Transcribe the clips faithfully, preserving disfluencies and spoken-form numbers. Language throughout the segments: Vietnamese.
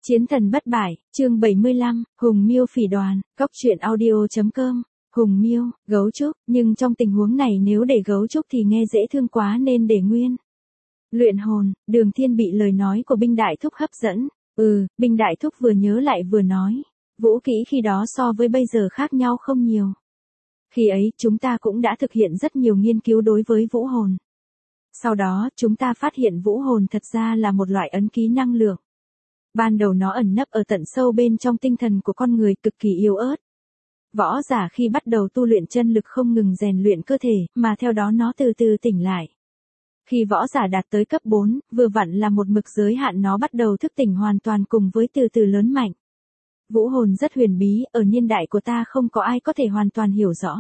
Chiến thần bất bại, chương bảy mươi lăm, Hùng Miêu phỉ đoàn, góc truyện audio chấm com. Hùng Miêu, gấu trúc, nhưng trong tình huống này nếu để gấu trúc thì nghe dễ thương quá nên để nguyên. Luyện hồn, Đường Thiên bị lời nói của binh đại thúc hấp dẫn. Ừ, binh đại thúc vừa nhớ lại vừa nói. Vũ kỹ khi đó so với bây giờ khác nhau không nhiều. Khi ấy chúng ta cũng đã thực hiện rất nhiều nghiên cứu đối với vũ hồn. Sau đó chúng ta phát hiện vũ hồn thật ra là một loại ấn ký năng lượng. Ban đầu nó ẩn nấp ở tận sâu bên trong tinh thần của con người cực kỳ yếu ớt. Võ giả khi bắt đầu tu luyện chân lực không ngừng rèn luyện cơ thể, mà theo đó nó từ từ tỉnh lại. Khi võ giả đạt tới cấp bốn, vừa vặn là một mực giới hạn nó bắt đầu thức tỉnh hoàn toàn cùng với từ từ lớn mạnh. Vũ hồn rất huyền bí, ở niên đại của ta không có ai có thể hoàn toàn hiểu rõ.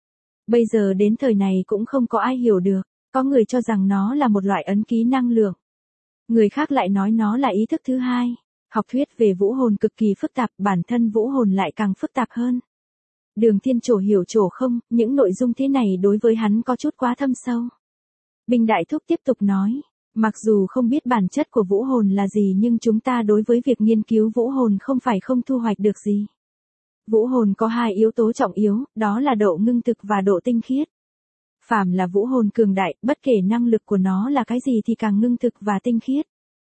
Bây giờ đến thời này cũng không có ai hiểu được, có người cho rằng nó là một loại ấn ký năng lượng. Người khác lại nói nó là ý thức thứ hai. Học thuyết về vũ hồn cực kỳ phức tạp, bản thân vũ hồn lại càng phức tạp hơn. Đường Thiên chỗ hiểu chỗ không, những nội dung thế này đối với hắn có chút quá thâm sâu. Binh đại thúc tiếp tục nói, mặc dù không biết bản chất của vũ hồn là gì nhưng chúng ta đối với việc nghiên cứu vũ hồn không phải không thu hoạch được gì. Vũ hồn có hai yếu tố trọng yếu, đó là độ ngưng thực và độ tinh khiết. Phàm là vũ hồn cường đại, bất kể năng lực của nó là cái gì thì càng ngưng thực và tinh khiết.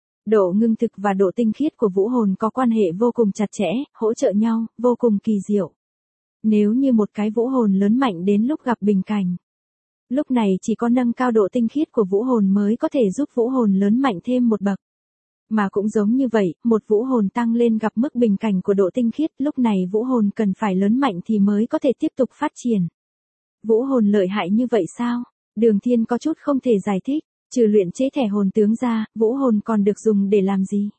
Độ ngưng thực và độ tinh khiết của vũ hồn có quan hệ vô cùng chặt chẽ, hỗ trợ nhau, vô cùng kỳ diệu. Nếu như một cái vũ hồn lớn mạnh đến lúc gặp bình cảnh, lúc này chỉ có nâng cao độ tinh khiết của vũ hồn mới có thể giúp vũ hồn lớn mạnh thêm một bậc. Mà cũng giống như vậy, một vũ hồn tăng lên gặp mức bình cảnh của độ tinh khiết, lúc này vũ hồn cần phải lớn mạnh thì mới có thể tiếp tục phát triển. Vũ hồn lợi hại như vậy sao? Đường Thiên có chút không thể giải thích. Trừ luyện chế thẻ hồn tướng ra, vũ hồn còn được dùng để làm gì?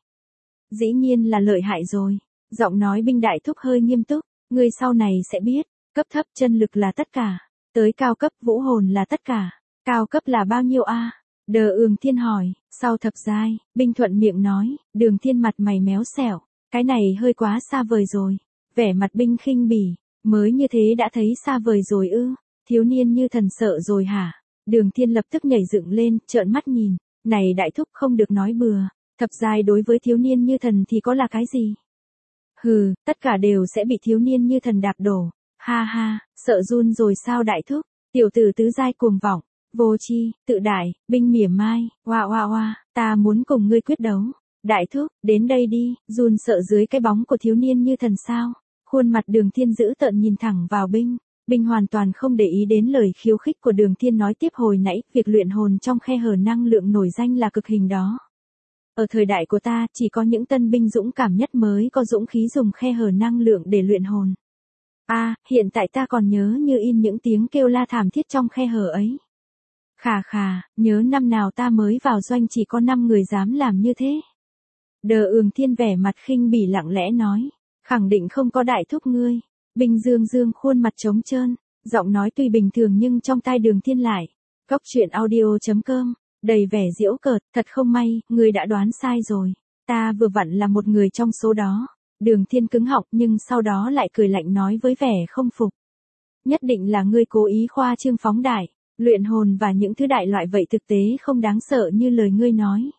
Dĩ nhiên là lợi hại rồi. Giọng nói binh đại thúc hơi nghiêm túc. Ngươi sau này sẽ biết, cấp thấp chân lực là tất cả. Tới cao cấp vũ hồn là tất cả. Cao cấp là bao nhiêu a? À? Đờ Ường Thiên hỏi. Sau thập giai, binh thuận miệng nói. Đường Thiên mặt mày méo xẻo. Cái này hơi quá xa vời rồi. Vẻ mặt binh khinh bỉ. Mới như thế đã thấy xa vời rồi ư? Thiếu niên như thần sợ rồi hả? Đường Thiên lập tức nhảy dựng lên, trợn mắt nhìn. Này đại thúc không được nói bừa. Thập giai đối với thiếu niên như thần thì có là cái gì? Hừ, tất cả đều sẽ bị thiếu niên như thần đạp đổ. Ha ha, sợ run rồi sao đại thúc? Tiểu tử tứ giai cuồng vọng, vô chi, tự đại, binh mỉa mai. Oa oa oa, ta muốn cùng ngươi quyết đấu. Đại thúc, đến đây đi. Run sợ dưới cái bóng của thiếu niên như thần sao? Khuôn mặt Đường Thiên dữ tợn nhìn thẳng vào binh. Binh hoàn toàn không để ý đến lời khiêu khích của Đường Thiên nói tiếp hồi nãy, việc luyện hồn trong khe hở năng lượng nổi danh là cực hình đó. Ở thời đại của ta, chỉ có những tân binh dũng cảm nhất mới có dũng khí dùng khe hở năng lượng để luyện hồn. A, à, hiện tại ta còn nhớ như in những tiếng kêu la thảm thiết trong khe hở ấy. Khà khà, nhớ năm nào ta mới vào doanh chỉ có năm người dám làm như thế. Đờ Ường Thiên vẻ mặt khinh bỉ lặng lẽ nói, khẳng định không có đại thúc ngươi. Binh dương dương khuôn mặt trống trơn, giọng nói tuy bình thường nhưng trong tai Đường Thiên lại. Góc truyện audio chấm com, đầy vẻ giễu cợt, thật không may, ngươi đã đoán sai rồi. Ta vừa vặn là một người trong số đó. Đường Thiên cứng họng nhưng sau đó lại cười lạnh nói với vẻ không phục. Nhất định là ngươi cố ý khoa trương phóng đại, luyện hồn và những thứ đại loại vậy thực tế không đáng sợ như lời ngươi nói.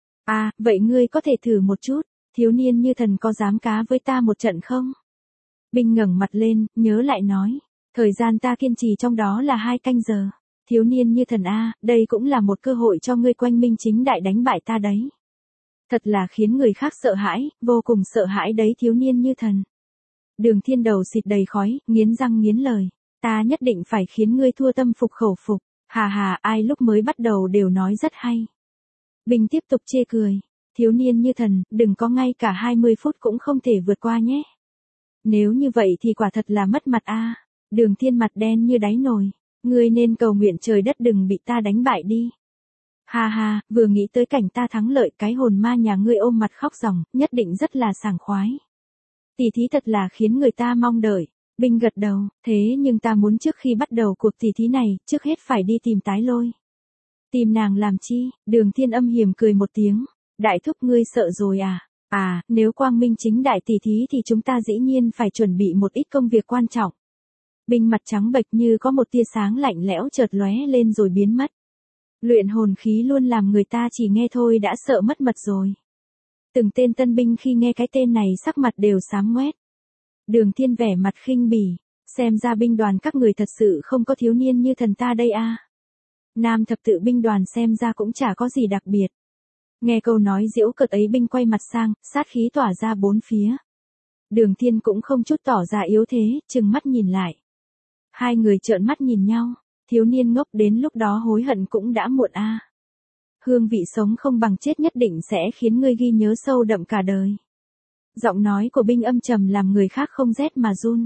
À, vậy ngươi có thể thử một chút, thiếu niên như thần có dám cá với ta một trận không? Binh ngẩng mặt lên, nhớ lại nói. Thời gian ta kiên trì trong đó là hai canh giờ. Thiếu niên như thần A, đây cũng là một cơ hội cho ngươi quanh minh chính đại đánh bại ta đấy. Thật là khiến người khác sợ hãi, vô cùng sợ hãi đấy thiếu niên như thần. Đường Thiên đầu xịt đầy khói, nghiến răng nghiến lời. Ta nhất định phải khiến ngươi thua tâm phục khẩu phục. Hà hà, ai lúc mới bắt đầu đều nói rất hay. Binh tiếp tục chê cười. Thiếu niên như thần, đừng có ngay cả hai mươi phút cũng không thể vượt qua nhé. Nếu như vậy thì quả thật là mất mặt a. À. Đường Thiên mặt đen như đáy nồi. Ngươi nên cầu nguyện trời đất đừng bị ta đánh bại đi. Ha ha, vừa nghĩ tới cảnh ta thắng lợi cái hồn ma nhà ngươi ôm mặt khóc ròng, nhất định rất là sảng khoái. Tỷ thí thật là khiến người ta mong đợi. Binh gật đầu, thế nhưng ta muốn trước khi bắt đầu cuộc tỷ thí này, trước hết phải đi tìm Tái Lôi. Tìm nàng làm chi? Đường Thiên âm hiểm cười một tiếng. Đại thúc ngươi sợ rồi à? À, nếu quang minh chính đại tỷ thí thì chúng ta dĩ nhiên phải chuẩn bị một ít công việc quan trọng. Binh mặt trắng bệch như có một tia sáng lạnh lẽo chợt lóe lên rồi biến mất. Luyện hồn khí luôn làm người ta chỉ nghe thôi đã sợ mất mật rồi. Từng tên tân binh khi nghe cái tên này sắc mặt đều xám ngoét. Đường Thiên vẻ mặt khinh bỉ, xem ra binh đoàn các người thật sự không có thiếu niên như thần ta đây a. Nam thập tự binh đoàn xem ra cũng chả có gì đặc biệt. Nghe câu nói giễu cợt ấy, binh quay mặt sang, sát khí tỏa ra bốn phía. Đường Thiên cũng không chút tỏ ra yếu thế, trừng mắt nhìn lại. Hai người trợn mắt nhìn nhau, thiếu niên ngốc đến lúc đó hối hận cũng đã muộn a. Hương vị sống không bằng chết nhất định sẽ khiến ngươi ghi nhớ sâu đậm cả đời. Giọng nói của binh âm trầm làm người khác không rét mà run.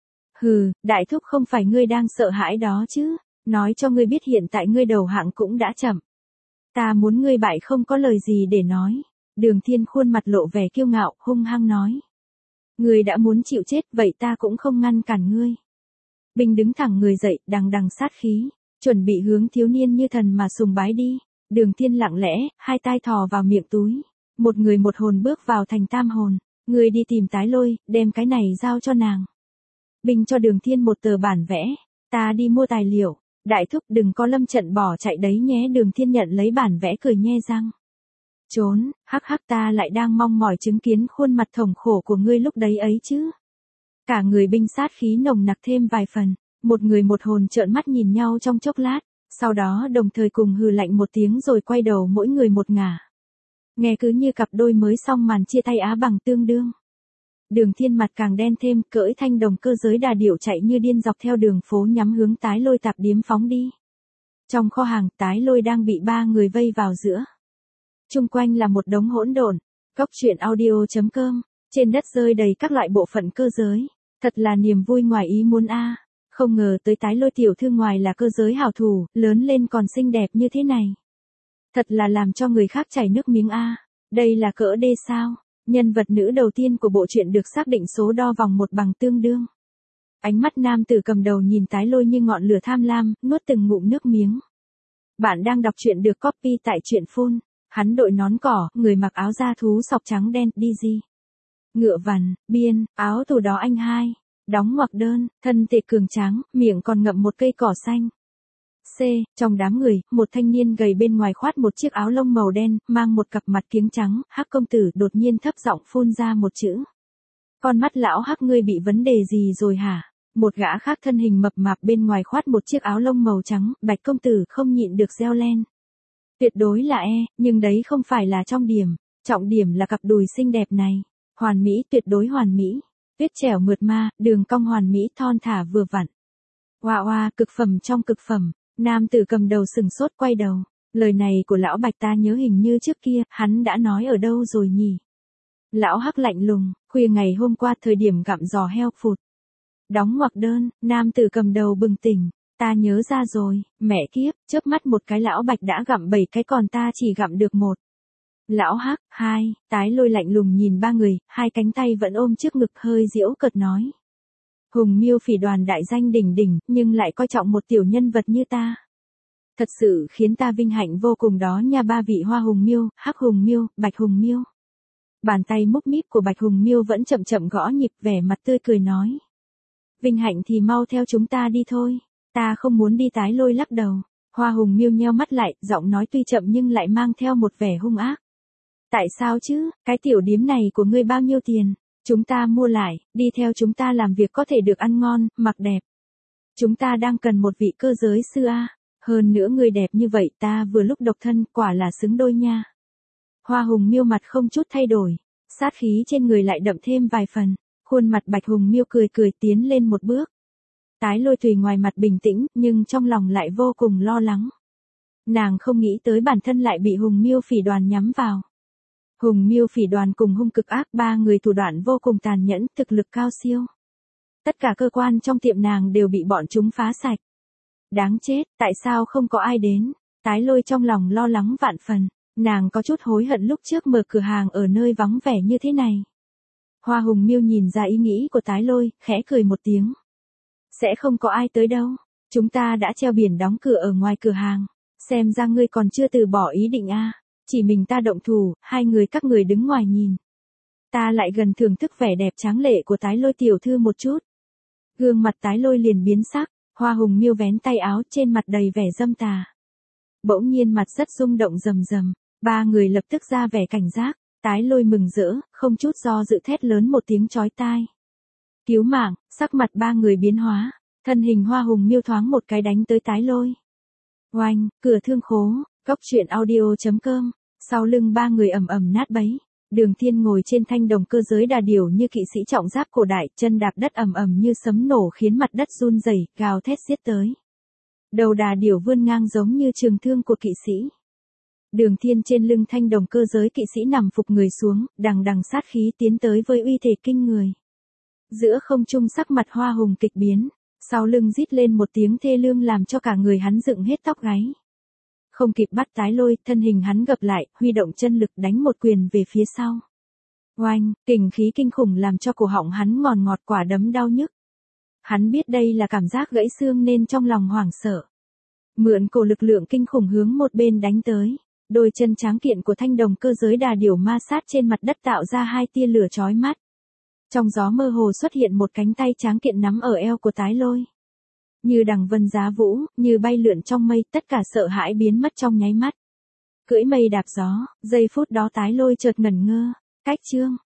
Hừ, đại thúc không phải ngươi đang sợ hãi đó chứ, nói cho ngươi biết hiện tại ngươi đầu hạng cũng đã chậm. Ta muốn ngươi bại không có lời gì để nói. Đường Thiên khuôn mặt lộ vẻ kiêu ngạo, hung hăng nói. Ngươi đã muốn chịu chết vậy ta cũng không ngăn cản ngươi. Binh đứng thẳng người dậy, đằng đằng sát khí, chuẩn bị hướng thiếu niên như thần mà sùng bái đi. Đường Thiên lặng lẽ, hai tai thò vào miệng túi. Một người một hồn bước vào thành tam hồn. Ngươi đi tìm Tái Lôi, đem cái này giao cho nàng. Binh cho Đường Thiên một tờ bản vẽ. Ta đi mua tài liệu. Đại thúc đừng có lâm trận bỏ chạy đấy nhé. Đường Thiên nhận lấy bản vẽ cười nhe răng. Trốn, hắc hắc, ta lại đang mong mỏi chứng kiến khuôn mặt thống khổ của ngươi lúc đấy ấy chứ. Cả người binh sát khí nồng nặc thêm vài phần. Một người một hồn trợn mắt nhìn nhau trong chốc lát. Sau đó đồng thời cùng hừ lạnh một tiếng rồi quay đầu mỗi người một ngả. Nghe cứ như cặp đôi mới xong màn chia tay á bằng tương đương. Đường Thiên mặt càng đen thêm, cưỡi thanh đồng cơ giới đà điểu chạy như điên dọc theo đường phố nhắm hướng Tái Lôi tạp điếm phóng đi. Trong kho hàng, Tái Lôi đang bị ba người vây vào giữa. Chung quanh là một đống hỗn độn. Góc truyện audio chấm com. Trên đất rơi đầy các loại bộ phận cơ giới. Thật là niềm vui ngoài ý muốn a. Không ngờ tới Tái Lôi tiểu thư ngoài là cơ giới hảo thủ, lớn lên còn xinh đẹp như thế này. Thật là làm cho người khác chảy nước miếng a. Đây là cỡ đê sao? Nhân vật nữ đầu tiên của bộ truyện được xác định số đo vòng một bằng tương đương. Ánh mắt nam tử cầm đầu nhìn Tái Lôi như ngọn lửa tham lam, nuốt từng ngụm nước miếng. Bạn đang đọc truyện được copy tại truyện phun. Hắn đội nón cỏ, người mặc áo da thú sọc trắng đen, đi gì? Ngựa vằn, biên, áo tù đó anh hai. Đóng ngoặc đơn, thân thể cường tráng, miệng còn ngậm một cây cỏ xanh. C. Trong đám người, một thanh niên gầy bên ngoài khoát một chiếc áo lông màu đen, mang một cặp mặt kiếng trắng, Hắc công tử đột nhiên thấp giọng phun ra một chữ. Con mắt lão Hắc ngươi bị vấn đề gì rồi hả? Một gã khác thân hình mập mạp bên ngoài khoát một chiếc áo lông màu trắng, Bạch công tử không nhịn được reo lên. Tuyệt đối là e, nhưng đấy không phải là trọng điểm, trọng điểm là cặp đùi xinh đẹp này. Hoàn mỹ, tuyệt đối hoàn mỹ. Tuyết trẻo mượt ma, đường cong hoàn mỹ thon thả vừa vặn. Oa oa, cực phẩm trong cực phẩm. Nam tử cầm đầu sừng sốt quay đầu. Lời này của lão Bạch ta nhớ hình như trước kia, hắn đã nói ở đâu rồi nhỉ? Lão Hắc lạnh lùng, khuya ngày hôm qua thời điểm gặm giò heo phụt. Đóng ngoặc đơn, nam tử cầm đầu bừng tỉnh. Ta nhớ ra rồi, mẹ kiếp, chớp mắt một cái lão Bạch đã gặm bảy cái còn ta chỉ gặm được một. Lão Hắc, hai, Tái Lôi lạnh lùng nhìn ba người, hai cánh tay vẫn ôm trước ngực hơi giễu cợt nói. Hùng Miêu Phỉ đoàn đại danh đỉnh đỉnh, nhưng lại coi trọng một tiểu nhân vật như ta. Thật sự khiến ta vinh hạnh vô cùng đó nha. Ba vị Hoa Hùng Miêu, Hắc Hùng Miêu, Bạch Hùng Miêu. Bàn tay múc míp của Bạch Hùng Miêu vẫn chậm chậm gõ nhịp, vẻ mặt tươi cười nói. Vinh hạnh thì mau theo chúng ta đi thôi, ta không muốn đi. Tái Lôi lắc đầu. Hoa Hùng Miêu nheo mắt lại, giọng nói tuy chậm nhưng lại mang theo một vẻ hung ác. Tại sao chứ, cái tiểu điếm này của ngươi bao nhiêu tiền? Chúng ta mua lại, đi theo chúng ta làm việc có thể được ăn ngon, mặc đẹp. Chúng ta đang cần một vị cơ giới sư a. Hơn nữa người đẹp như vậy ta vừa lúc độc thân, quả là xứng đôi nha. Hoa Hùng Miêu mặt không chút thay đổi, sát khí trên người lại đậm thêm vài phần. Khuôn mặt Bạch Hùng Miêu cười cười tiến lên một bước. Tái Lôi tùy ngoài mặt bình tĩnh, nhưng trong lòng lại vô cùng lo lắng. Nàng không nghĩ tới bản thân lại bị Hùng Miêu Phỉ đoàn nhắm vào. Hùng Miêu Phỉ đoàn cùng hung cực ác, ba người thủ đoạn vô cùng tàn nhẫn, thực lực cao siêu. Tất cả cơ quan trong tiệm nàng đều bị bọn chúng phá sạch. Đáng chết, tại sao không có ai đến? Tái Lôi trong lòng lo lắng vạn phần, nàng có chút hối hận lúc trước mở cửa hàng ở nơi vắng vẻ như thế này. Hoa Hùng Miêu nhìn ra ý nghĩ của Tái Lôi, khẽ cười một tiếng. Sẽ không có ai tới đâu, chúng ta đã treo biển đóng cửa ở ngoài cửa hàng, xem ra ngươi còn chưa từ bỏ ý định a. Chỉ mình ta động thủ, hai người các người đứng ngoài nhìn. Ta lại gần thưởng thức vẻ đẹp tráng lệ của Tái Lôi tiểu thư một chút. Gương mặt Tái Lôi liền biến sắc, Hoa Hùng Miêu vén tay áo, trên mặt đầy vẻ dâm tà. Bỗng nhiên mặt rất rung động rầm rầm, ba người lập tức ra vẻ cảnh giác. Tái Lôi mừng rỡ, không chút do dự thét lớn một tiếng chói tai. Cứu mạng, sắc mặt ba người biến hóa, thân hình Hoa Hùng Miêu thoáng một cái đánh tới Tái Lôi. Oanh, cửa thương khố, góc truyện audio chấm com, sau lưng ba người ầm ầm nát bấy. Đường Thiên ngồi trên thanh đồng cơ giới đà điểu như kỵ sĩ trọng giáp cổ đại, chân đạp đất ầm ầm như sấm nổ khiến mặt đất run rẩy, gào thét giết tới. Đầu đà điểu vươn ngang giống như trường thương của kỵ sĩ. Đường Thiên trên lưng thanh đồng cơ giới kỵ sĩ nằm phục người xuống, đằng đằng sát khí tiến tới với uy thể kinh người. Giữa không trung sắc mặt Hoa Hùng kịch biến, sau lưng rít lên một tiếng thê lương làm cho cả người hắn dựng hết tóc gáy. Không kịp bắt Tái Lôi, thân hình hắn gập lại, huy động chân lực đánh một quyền về phía sau. Oanh, kình khí kinh khủng làm cho cổ họng hắn ngòn ngọt, quả đấm đau nhức. Hắn biết đây là cảm giác gãy xương nên trong lòng hoảng sợ. Mượn cổ lực lượng kinh khủng hướng một bên đánh tới. Đôi chân tráng kiện của thanh đồng cơ giới đà điểu ma sát trên mặt đất tạo ra hai tia lửa chói mắt. Trong gió mơ hồ xuất hiện một cánh tay tráng kiện nắm ở eo của Tái Lôi. Như đằng vân giá vũ, như bay lượn trong mây, tất cả sợ hãi biến mất trong nháy mắt. Cưỡi mây đạp gió, giây phút đó Tái Lôi chợt ngẩn ngơ, cách chương.